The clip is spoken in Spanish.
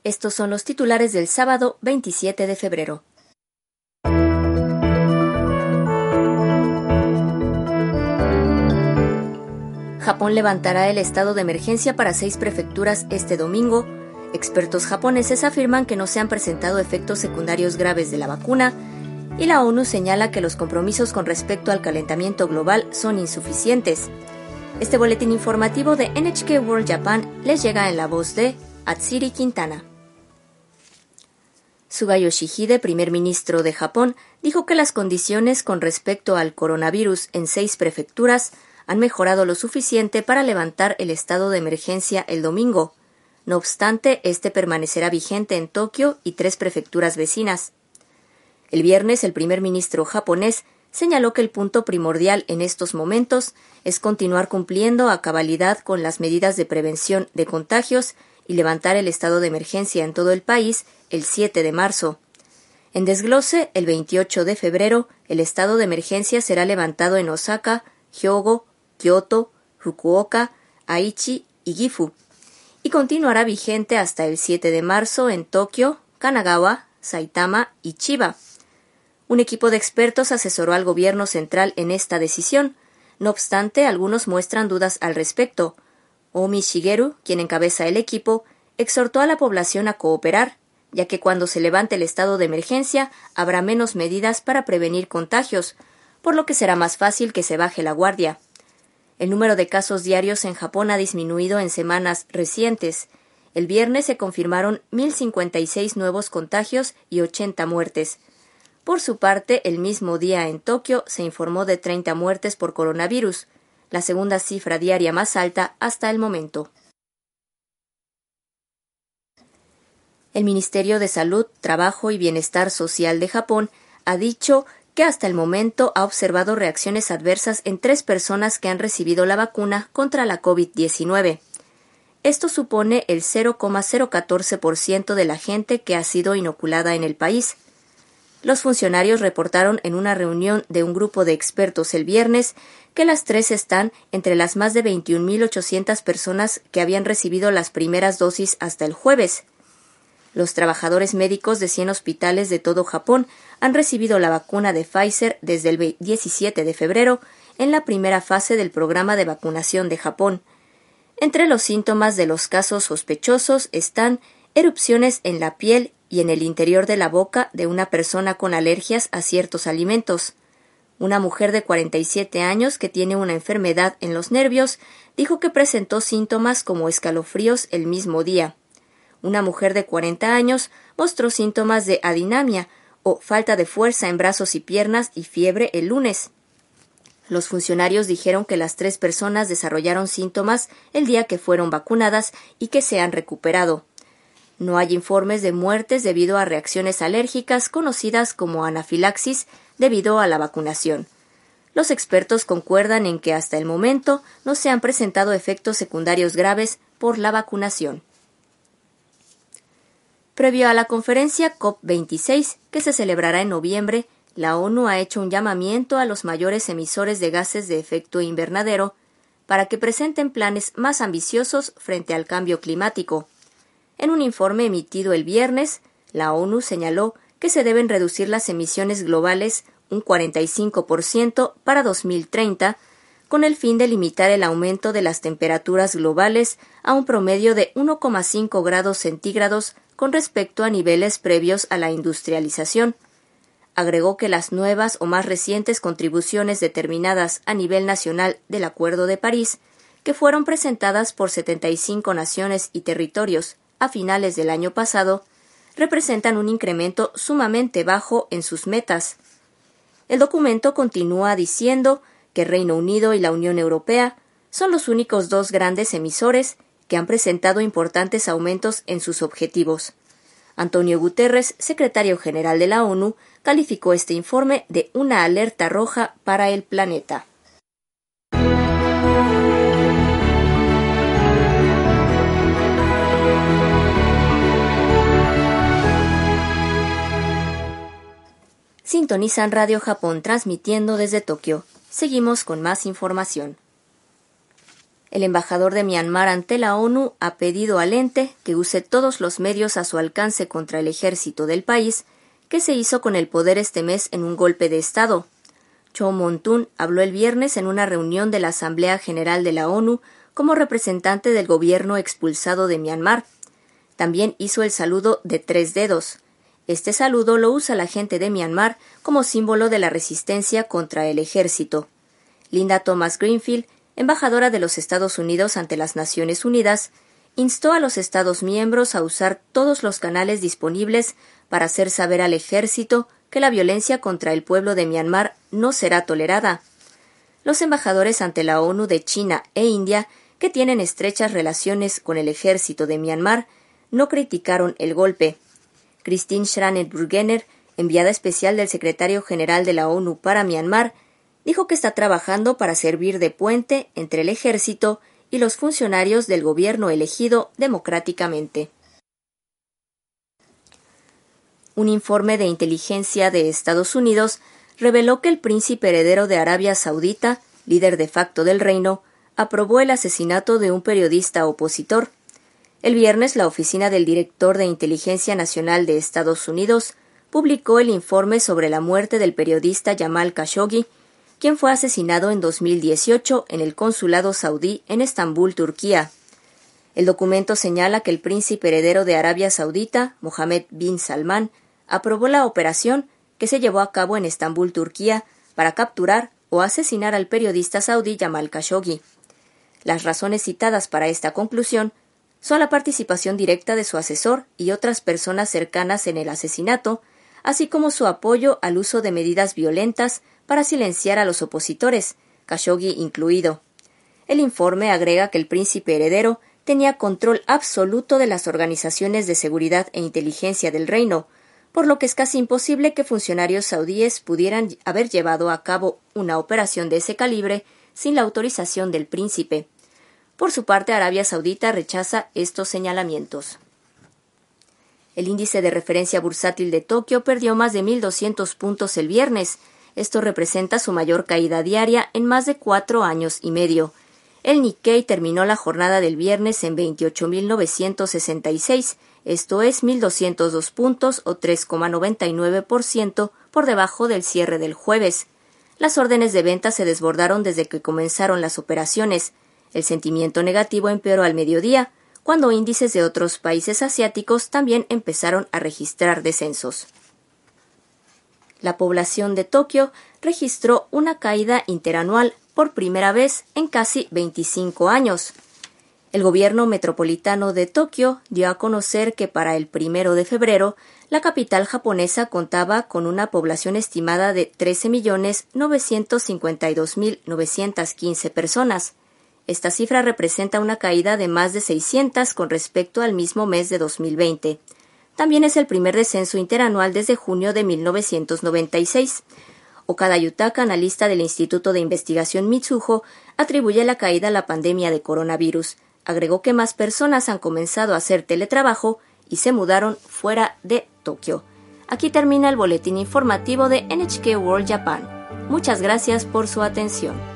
Estos son los titulares del sábado 27 de febrero. Japón levantará el estado de emergencia para 6 prefecturas este domingo. Expertos japoneses afirman que no se han presentado efectos secundarios graves de la vacuna y la ONU señala que los compromisos con respecto al calentamiento global son insuficientes. Este boletín informativo de NHK World Japan les llega en la voz de Atsiri Quintana. Suga Yoshihide, primer ministro de Japón, dijo que las condiciones con respecto al coronavirus en 6 prefecturas han mejorado lo suficiente para levantar el estado de emergencia el domingo. No obstante, este permanecerá vigente en Tokio y 3 prefecturas vecinas. El viernes, el primer ministro japonés señaló que el punto primordial en estos momentos es continuar cumpliendo a cabalidad con las medidas de prevención de contagios y levantar el estado de emergencia en todo el país el 7 de marzo. En desglose, el 28 de febrero, el estado de emergencia será levantado en Osaka, Hyogo, Kyoto, Fukuoka, Aichi y Gifu, y continuará vigente hasta el 7 de marzo en Tokio, Kanagawa, Saitama y Chiba. Un equipo de expertos asesoró al gobierno central en esta decisión. No obstante, algunos muestran dudas al respecto. Omi Shigeru, quien encabeza el equipo, exhortó a la población a cooperar, ya que cuando se levante el estado de emergencia habrá menos medidas para prevenir contagios, por lo que será más fácil que se baje la guardia. El número de casos diarios en Japón ha disminuido en semanas recientes. El viernes se confirmaron 1.056 nuevos contagios y 80 muertes. Por su parte, el mismo día en Tokio se informó de 30 muertes por coronavirus, la segunda cifra diaria más alta hasta el momento. El Ministerio de Salud, Trabajo y Bienestar Social de Japón ha dicho que hasta el momento ha observado reacciones adversas en 3 personas que han recibido la vacuna contra la COVID-19. Esto supone el 0,014% de la gente que ha sido inoculada en el país. Los funcionarios reportaron en una reunión de un grupo de expertos el viernes que las 3 están entre las más de 21.800 personas que habían recibido las primeras dosis hasta el jueves. Los trabajadores médicos de 100 hospitales de todo Japón han recibido la vacuna de Pfizer desde el 17 de febrero en la primera fase del programa de vacunación de Japón. Entre los síntomas de los casos sospechosos están erupciones en la piel y en el interior de la boca de una persona con alergias a ciertos alimentos. Una mujer de 47 años que tiene una enfermedad en los nervios dijo que presentó síntomas como escalofríos el mismo día. Una mujer de 40 años mostró síntomas de adinamia o falta de fuerza en brazos y piernas y fiebre el lunes. Los funcionarios dijeron que las 3 personas desarrollaron síntomas el día que fueron vacunadas y que se han recuperado. No hay informes de muertes debido a reacciones alérgicas conocidas como anafilaxis debido a la vacunación. Los expertos concuerdan en que hasta el momento no se han presentado efectos secundarios graves por la vacunación. Previo a la conferencia COP26, que se celebrará en noviembre, la ONU ha hecho un llamamiento a los mayores emisores de gases de efecto invernadero para que presenten planes más ambiciosos frente al cambio climático. En un informe emitido el viernes, la ONU señaló que se deben reducir las emisiones globales un 45% para 2030, con el fin de limitar el aumento de las temperaturas globales a un promedio de 1,5 grados centígrados con respecto a niveles previos a la industrialización. Agregó que las nuevas o más recientes contribuciones determinadas a nivel nacional del Acuerdo de París, que fueron presentadas por 75 naciones y territorios a finales del año pasado, representan un incremento sumamente bajo en sus metas. El documento continúa diciendo que Reino Unido y la Unión Europea son los únicos 2 grandes emisores que han presentado importantes aumentos en sus objetivos. Antonio Guterres, secretario general de la ONU, calificó este informe de una alerta roja para el planeta. Sintonizan Radio Japón transmitiendo desde Tokio. Seguimos con más información. El embajador de Myanmar ante la ONU ha pedido al ente que use todos los medios a su alcance contra el ejército del país, que se hizo con el poder este mes en un golpe de Estado. Cho Montun habló el viernes en una reunión de la Asamblea General de la ONU como representante del gobierno expulsado de Myanmar. También hizo el saludo de 3 dedos. Este saludo lo usa la gente de Myanmar como símbolo de la resistencia contra el ejército. Linda Thomas Greenfield, embajadora de los Estados Unidos ante las Naciones Unidas, instó a los Estados miembros a usar todos los canales disponibles para hacer saber al ejército que la violencia contra el pueblo de Myanmar no será tolerada. Los embajadores ante la ONU de China e India, que tienen estrechas relaciones con el ejército de Myanmar, no criticaron el golpe. Christine Schraner-Burgener, enviada especial del secretario general de la ONU para Myanmar, dijo que está trabajando para servir de puente entre el ejército y los funcionarios del gobierno elegido democráticamente. Un informe de inteligencia de Estados Unidos reveló que el príncipe heredero de Arabia Saudita, líder de facto del reino, aprobó el asesinato de un periodista opositor. El viernes, la Oficina del Director de Inteligencia Nacional de Estados Unidos publicó el informe sobre la muerte del periodista Jamal Khashoggi, quien fue asesinado en 2018 en el consulado saudí en Estambul, Turquía. El documento señala que el príncipe heredero de Arabia Saudita, Mohammed bin Salman, aprobó la operación que se llevó a cabo en Estambul, Turquía, para capturar o asesinar al periodista saudí Jamal Khashoggi. Las razones citadas para esta conclusión son la participación directa de su asesor y otras personas cercanas en el asesinato, así como su apoyo al uso de medidas violentas para silenciar a los opositores, Khashoggi incluido. El informe agrega que el príncipe heredero tenía control absoluto de las organizaciones de seguridad e inteligencia del reino, por lo que es casi imposible que funcionarios saudíes pudieran haber llevado a cabo una operación de ese calibre sin la autorización del príncipe. Por su parte, Arabia Saudita rechaza estos señalamientos. El índice de referencia bursátil de Tokio perdió más de 1.200 puntos el viernes. Esto representa su mayor caída diaria en más de 4 años y medio. El Nikkei terminó la jornada del viernes en 28.966, esto es 1.202 puntos o 3,99% por debajo del cierre del jueves. Las órdenes de venta se desbordaron desde que comenzaron las operaciones. El sentimiento negativo empeoró al mediodía, cuando índices de otros países asiáticos también empezaron a registrar descensos. La población de Tokio registró una caída interanual por primera vez en casi 25 años. El gobierno metropolitano de Tokio dio a conocer que para el 1 de febrero, la capital japonesa contaba con una población estimada de 13.952.915 personas. Esta cifra representa una caída de más de 600 con respecto al mismo mes de 2020. También es el primer descenso interanual desde junio de 1996. Okada Yutaka, analista del Instituto de Investigación Mitsuho, atribuye la caída a la pandemia de coronavirus. Agregó que más personas han comenzado a hacer teletrabajo y se mudaron fuera de Tokio. Aquí termina el boletín informativo de NHK World Japan. Muchas gracias por su atención.